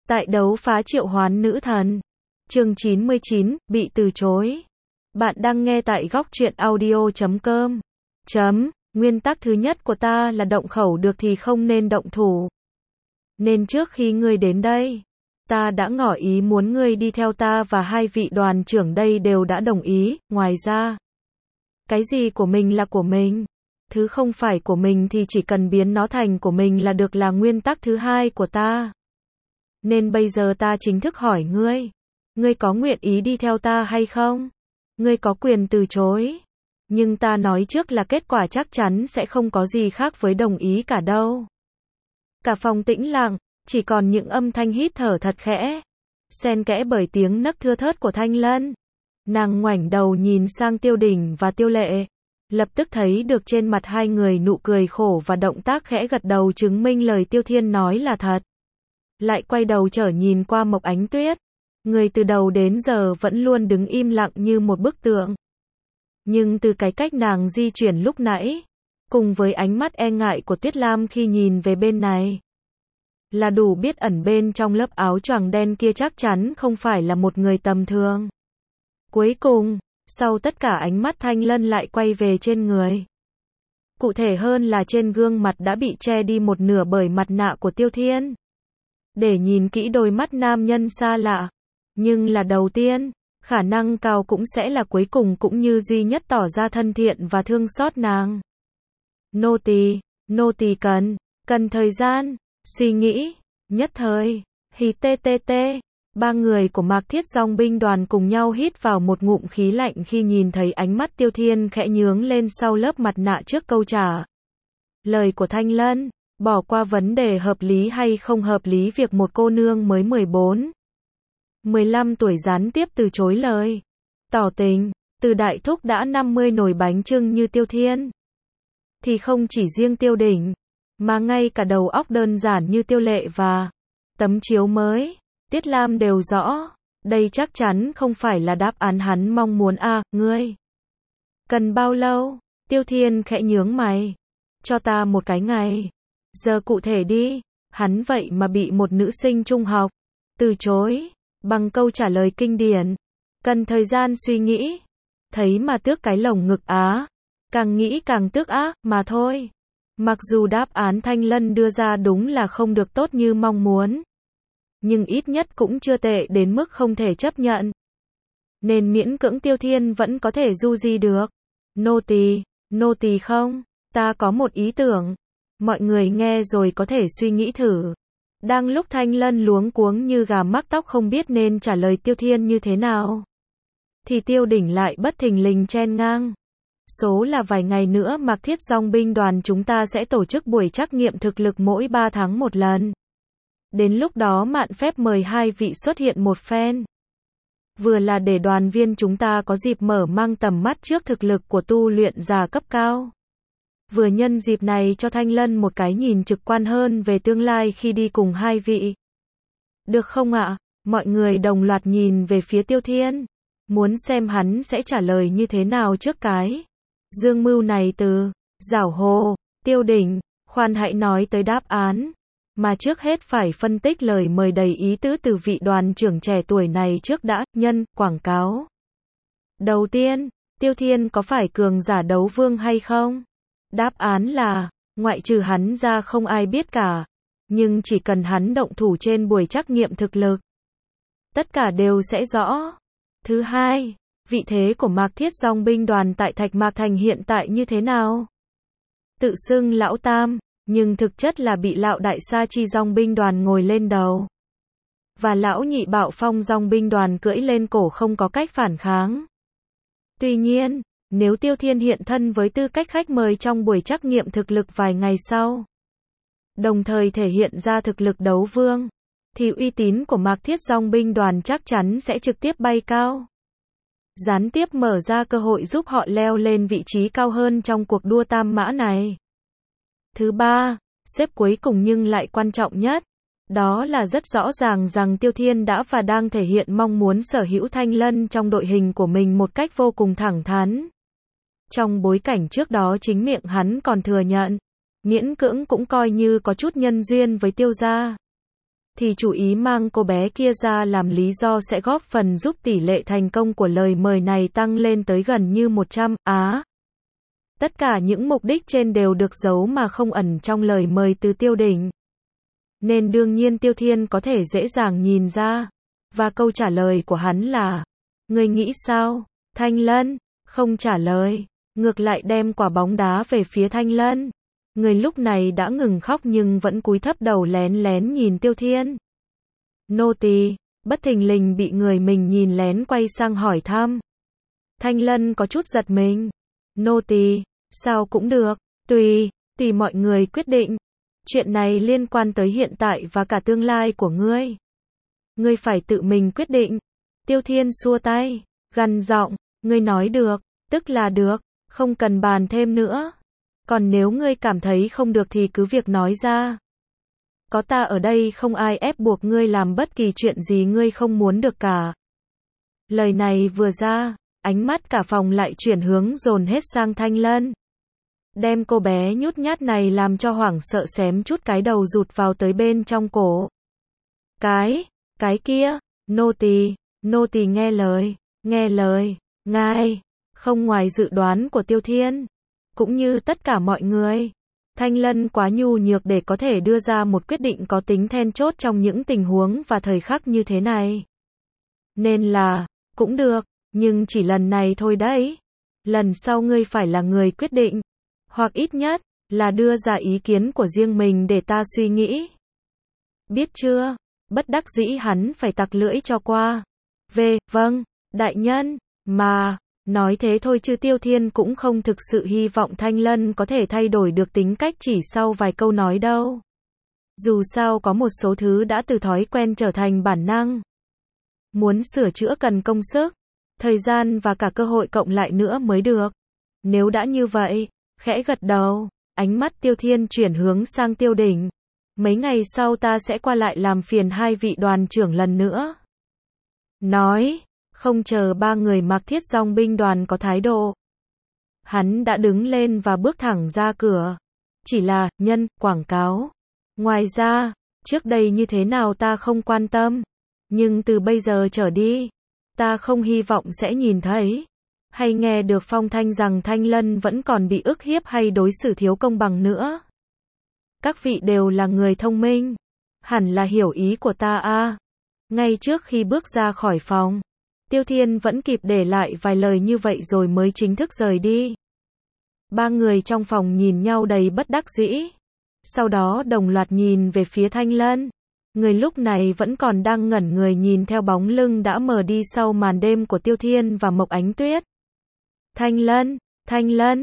Tại đấu phá triệu hoán nữ thần. Chương 99, bị từ chối. Bạn đang nghe tại góc truyện audio.com. Nguyên tắc thứ nhất của ta là động khẩu được thì không nên động thủ. Nên trước khi ngươi đến đây, ta đã ngỏ ý muốn ngươi đi theo ta và hai vị đoàn trưởng đây đều đã đồng ý, ngoài ra, cái gì của mình là của mình. Thứ không phải của mình thì chỉ cần biến nó thành của mình là được, là nguyên tắc thứ hai của ta. Nên bây giờ ta chính thức hỏi ngươi, ngươi có nguyện ý đi theo ta hay không? Ngươi có quyền từ chối. Nhưng ta nói trước là kết quả chắc chắn sẽ không có gì khác với đồng ý cả đâu. Cả phòng tĩnh lặng, chỉ còn những âm thanh hít thở thật khẽ, xen kẽ bởi tiếng nấc thưa thớt của Thanh Lân. Nàng ngoảnh đầu nhìn sang Tiêu Đình và Tiêu Lệ, lập tức thấy được trên mặt hai người nụ cười khổ và động tác khẽ gật đầu chứng minh lời Tiêu Thiên nói là thật. Lại quay đầu trở nhìn qua Mộc Ánh Tuyết, người từ đầu đến giờ vẫn luôn đứng im lặng như một bức tượng. Nhưng từ cái cách nàng di chuyển lúc nãy, cùng với ánh mắt e ngại của Tuyết Lam khi nhìn về bên này, là đủ biết ẩn bên trong lớp áo choàng đen kia chắc chắn không phải là một người tầm thường. Cuối cùng, sau tất cả ánh mắt Thanh Lân lại quay về trên người. Cụ thể hơn là trên gương mặt đã bị che đi một nửa bởi mặt nạ của Tiêu Thiên. Để nhìn kỹ đôi mắt nam nhân xa lạ, nhưng là đầu tiên, khả năng cao cũng sẽ là cuối cùng cũng như duy nhất tỏ ra thân thiện và thương xót nàng. Nô tỳ cần thời gian, suy nghĩ, nhất thời, ba người của Mạc Thiết Dòng binh đoàn cùng nhau hít vào một ngụm khí lạnh khi nhìn thấy ánh mắt Tiêu Thiên khẽ nhướng lên sau lớp mặt nạ trước câu trả lời của Thanh Lân. Bỏ qua vấn đề hợp lý hay không hợp lý việc một cô nương mới 14, 15 tuổi gián tiếp từ chối lời tỏ tình từ đại thúc đã 50 nồi bánh chưng như Tiêu Thiên, thì không chỉ riêng Tiêu Đỉnh, mà ngay cả đầu óc đơn giản như Tiêu Lệ và tấm chiếu mới Tuyết Lam đều rõ, đây chắc chắn không phải là đáp án hắn mong muốn. Ngươi cần bao lâu? Tiêu Thiên khẽ nhướng mày. Cho ta một cái ngày. Giờ cụ thể đi. Hắn vậy mà bị một nữ sinh trung học từ chối bằng câu trả lời kinh điển. Cần thời gian suy nghĩ. Thấy mà tước cái lồng ngực càng nghĩ càng tức mà thôi. Mặc dù đáp án Thanh Lân đưa ra đúng là không được tốt như mong muốn, nhưng ít nhất cũng chưa tệ đến mức không thể chấp nhận. Nên miễn cưỡng Tiêu Thiên vẫn có thể du di được. Nô tỳ không, ta có một ý tưởng. Mọi người nghe rồi có thể suy nghĩ thử. Đang lúc Thanh Lân luống cuống như gà mắc tóc không biết nên trả lời Tiêu Thiên như thế nào, thì Tiêu Đỉnh lại bất thình lình chen ngang. Số là vài ngày nữa Mạc Thiết Dòng binh đoàn chúng ta sẽ tổ chức buổi trắc nghiệm thực lực mỗi 3 tháng một lần. Đến lúc đó mạn phép mời hai vị xuất hiện một phen. Vừa là để đoàn viên chúng ta có dịp mở mang tầm mắt trước thực lực của tu luyện giả cấp cao. Vừa nhân dịp này cho Thanh Lân một cái nhìn trực quan hơn về tương lai khi đi cùng hai vị. Được không ạ? Mọi người đồng loạt nhìn về phía Tiêu Thiên, muốn xem hắn sẽ trả lời như thế nào trước cái dương mưu này từ giảo hồ. Tiêu Đỉnh, khoan hãy nói tới đáp án, mà trước hết phải phân tích lời mời đầy ý tứ từ vị đoàn trưởng trẻ tuổi này trước đã. Nhân quảng cáo đầu tiên, Tiêu Thiên có phải cường giả đấu vương hay không? Đáp án là, ngoại trừ hắn ra không ai biết cả. Nhưng chỉ cần hắn động thủ trên buổi trắc nghiệm thực lực, tất cả đều sẽ rõ. Thứ hai, vị thế của Mạc Thiết Dòng binh đoàn tại Thạch Mạc Thành hiện tại như thế nào? Tự xưng lão tam, nhưng thực chất là bị lão đại Sa Chi Dòng binh đoàn ngồi lên đầu, và lão nhị Bạo Phong Dòng binh đoàn cưỡi lên cổ không có cách phản kháng. Tuy nhiên, nếu Tiêu Thiên hiện thân với tư cách khách mời trong buổi trắc nghiệm thực lực vài ngày sau, đồng thời thể hiện ra thực lực đấu vương, thì uy tín của Mạc Thiết Dòng binh đoàn chắc chắn sẽ trực tiếp bay cao, gián tiếp mở ra cơ hội giúp họ leo lên vị trí cao hơn trong cuộc đua tam mã này. Thứ ba, xếp cuối cùng nhưng lại quan trọng nhất, đó là rất rõ ràng rằng Tiêu Thiên đã và đang thể hiện mong muốn sở hữu Thanh Lân trong đội hình của mình một cách vô cùng thẳng thắn. Trong bối cảnh trước đó chính miệng hắn còn thừa nhận, miễn cưỡng cũng coi như có chút nhân duyên với Tiêu gia. thì chủ ý mang cô bé kia ra làm lý do sẽ góp phần giúp tỷ lệ thành công của lời mời này tăng lên tới gần như 100. Tất cả những mục đích trên đều được giấu mà không ẩn trong lời mời từ Tiêu Đình. Nên đương nhiên Tiêu Thiên có thể dễ dàng nhìn ra. Và câu trả lời của hắn là: Ngươi nghĩ sao? Thanh Lân không trả lời, ngược lại đem quả bóng đá về phía Thanh Lân. Người lúc này đã ngừng khóc nhưng vẫn cúi thấp đầu lén lén nhìn Tiêu Thiên. Nô tỳ bất thình lình bị người mình nhìn lén quay sang hỏi thăm. Thanh Lân có chút giật mình. Nô tỳ, sao cũng được, tùy mọi người quyết định. Chuyện này liên quan tới hiện tại và cả tương lai của ngươi. Ngươi phải tự mình quyết định. Tiêu Thiên xua tay, gằn giọng, ngươi nói được, tức là được, không cần bàn thêm nữa. Còn nếu ngươi cảm thấy không được thì cứ việc nói ra. Có ta ở đây không ai ép buộc ngươi làm bất kỳ chuyện gì ngươi không muốn được cả. Lời này vừa ra, ánh mắt cả phòng lại chuyển hướng dồn hết sang Thanh Lân. Đem cô bé nhút nhát này làm cho hoảng sợ xém chút cái đầu rụt vào tới bên trong cổ. Cái kia, nô tỳ nghe lời, ngài, không ngoài dự đoán của Tiêu Thiên, cũng như tất cả mọi người. Thanh Lân quá nhu nhược để có thể đưa ra một quyết định có tính then chốt trong những tình huống và thời khắc như thế này. Nên là, cũng được, nhưng chỉ lần này thôi đấy. Lần sau ngươi phải là người quyết định, hoặc ít nhất là đưa ra ý kiến của riêng mình để ta suy nghĩ. Biết chưa? Bất đắc dĩ hắn phải tặc lưỡi cho qua. Vâng, đại nhân, mà, nói thế thôi chứ Tiêu Thiên cũng không thực sự hy vọng Thanh Lân có thể thay đổi được tính cách chỉ sau vài câu nói đâu. Dù sao có một số thứ đã từ thói quen trở thành bản năng. Muốn sửa chữa cần công sức, thời gian và cả cơ hội cộng lại nữa mới được. Nếu đã như vậy, khẽ gật đầu, ánh mắt Tiêu Thiên chuyển hướng sang Tiêu Đình. Mấy ngày sau ta sẽ qua lại làm phiền hai vị đoàn trưởng lần nữa. Nói, không chờ ba người Mạc Thiết Dòng binh đoàn có thái độ. Hắn đã đứng lên và bước thẳng ra cửa. Chỉ là, nhân, quảng cáo. Ngoài ra, trước đây như thế nào ta không quan tâm. Nhưng từ bây giờ trở đi, ta không hy vọng sẽ nhìn thấy hay nghe được phong thanh rằng Thanh Lân vẫn còn bị ức hiếp hay đối xử thiếu công bằng nữa. Các vị đều là người thông minh, hẳn là hiểu ý của ta a. Ngay trước khi bước ra khỏi phòng, Tiêu Thiên vẫn kịp để lại vài lời như vậy rồi mới chính thức rời đi. Ba người trong phòng nhìn nhau đầy bất đắc dĩ. Sau đó đồng loạt nhìn về phía Thanh Lân. Người lúc này vẫn còn đang ngẩn người nhìn theo bóng lưng đã mờ đi sau màn đêm của Tiêu Thiên và Mộc Ánh Tuyết. Thanh Lân,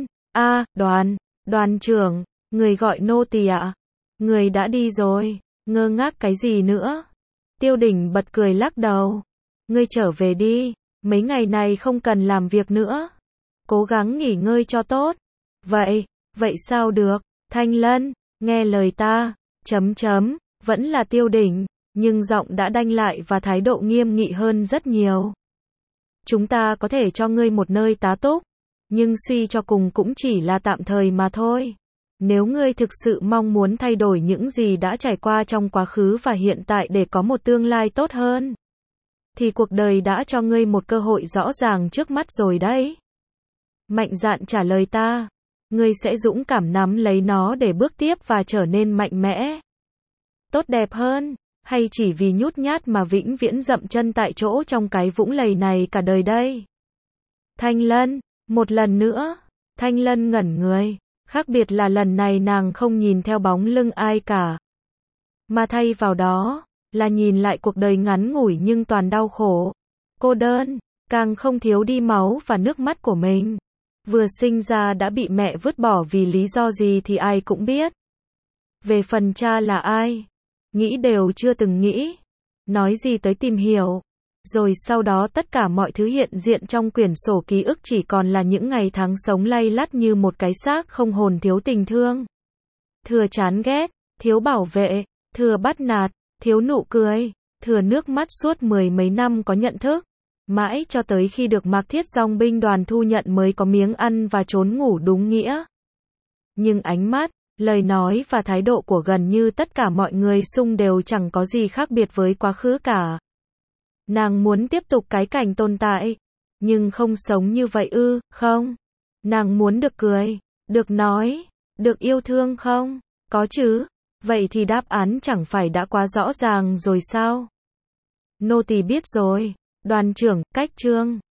đoàn trưởng, người gọi nô tỳ ạ. Người đã đi rồi, ngơ ngác cái gì nữa? Tiêu Đình bật cười lắc đầu. Ngươi trở về đi, mấy ngày này không cần làm việc nữa. Cố gắng nghỉ ngơi cho tốt. Vậy sao được? Thanh Lân, nghe lời ta, vẫn là Tiêu Đình, nhưng giọng đã đanh lại và thái độ nghiêm nghị hơn rất nhiều. Chúng ta có thể cho ngươi một nơi tá túc, nhưng suy cho cùng cũng chỉ là tạm thời mà thôi. Nếu ngươi thực sự mong muốn thay đổi những gì đã trải qua trong quá khứ và hiện tại để có một tương lai tốt hơn, thì cuộc đời đã cho ngươi một cơ hội rõ ràng trước mắt rồi đấy. Mạnh dạn trả lời ta, ngươi sẽ dũng cảm nắm lấy nó để bước tiếp và trở nên mạnh mẽ, tốt đẹp hơn, hay chỉ vì nhút nhát mà vĩnh viễn dậm chân tại chỗ trong cái vũng lầy này cả đời đây? Thanh Lân, một lần nữa, Thanh Lân ngẩn người, khác biệt là lần này nàng không nhìn theo bóng lưng ai cả, mà thay vào đó, là nhìn lại cuộc đời ngắn ngủi nhưng toàn đau khổ, cô đơn, càng không thiếu đi máu và nước mắt của mình. Vừa sinh ra đã bị mẹ vứt bỏ vì lý do gì thì ai cũng biết. Về phần cha là ai, nghĩ đều chưa từng nghĩ, nói gì tới tìm hiểu. Rồi sau đó tất cả mọi thứ hiện diện trong quyển sổ ký ức chỉ còn là những ngày tháng sống lay lắt như một cái xác không hồn, thiếu tình thương, thừa chán ghét, thiếu bảo vệ, thừa bắt nạt, thiếu nụ cười, thừa nước mắt suốt mười mấy năm có nhận thức. Mãi cho tới khi được Mạc Thiết Dòng binh đoàn thu nhận mới có miếng ăn và trốn ngủ đúng nghĩa. Nhưng ánh mắt, Lời nói và thái độ của gần như tất cả mọi người xung đều chẳng có gì khác biệt với quá khứ cả. Nàng muốn tiếp tục cái cảnh tồn tại, nhưng không sống như vậy ư, không? Nàng muốn được cười, được nói, được yêu thương không? Có chứ. Vậy thì đáp án chẳng phải đã quá rõ ràng rồi sao? Nô tỳ biết rồi. Đoàn trưởng, cách trương.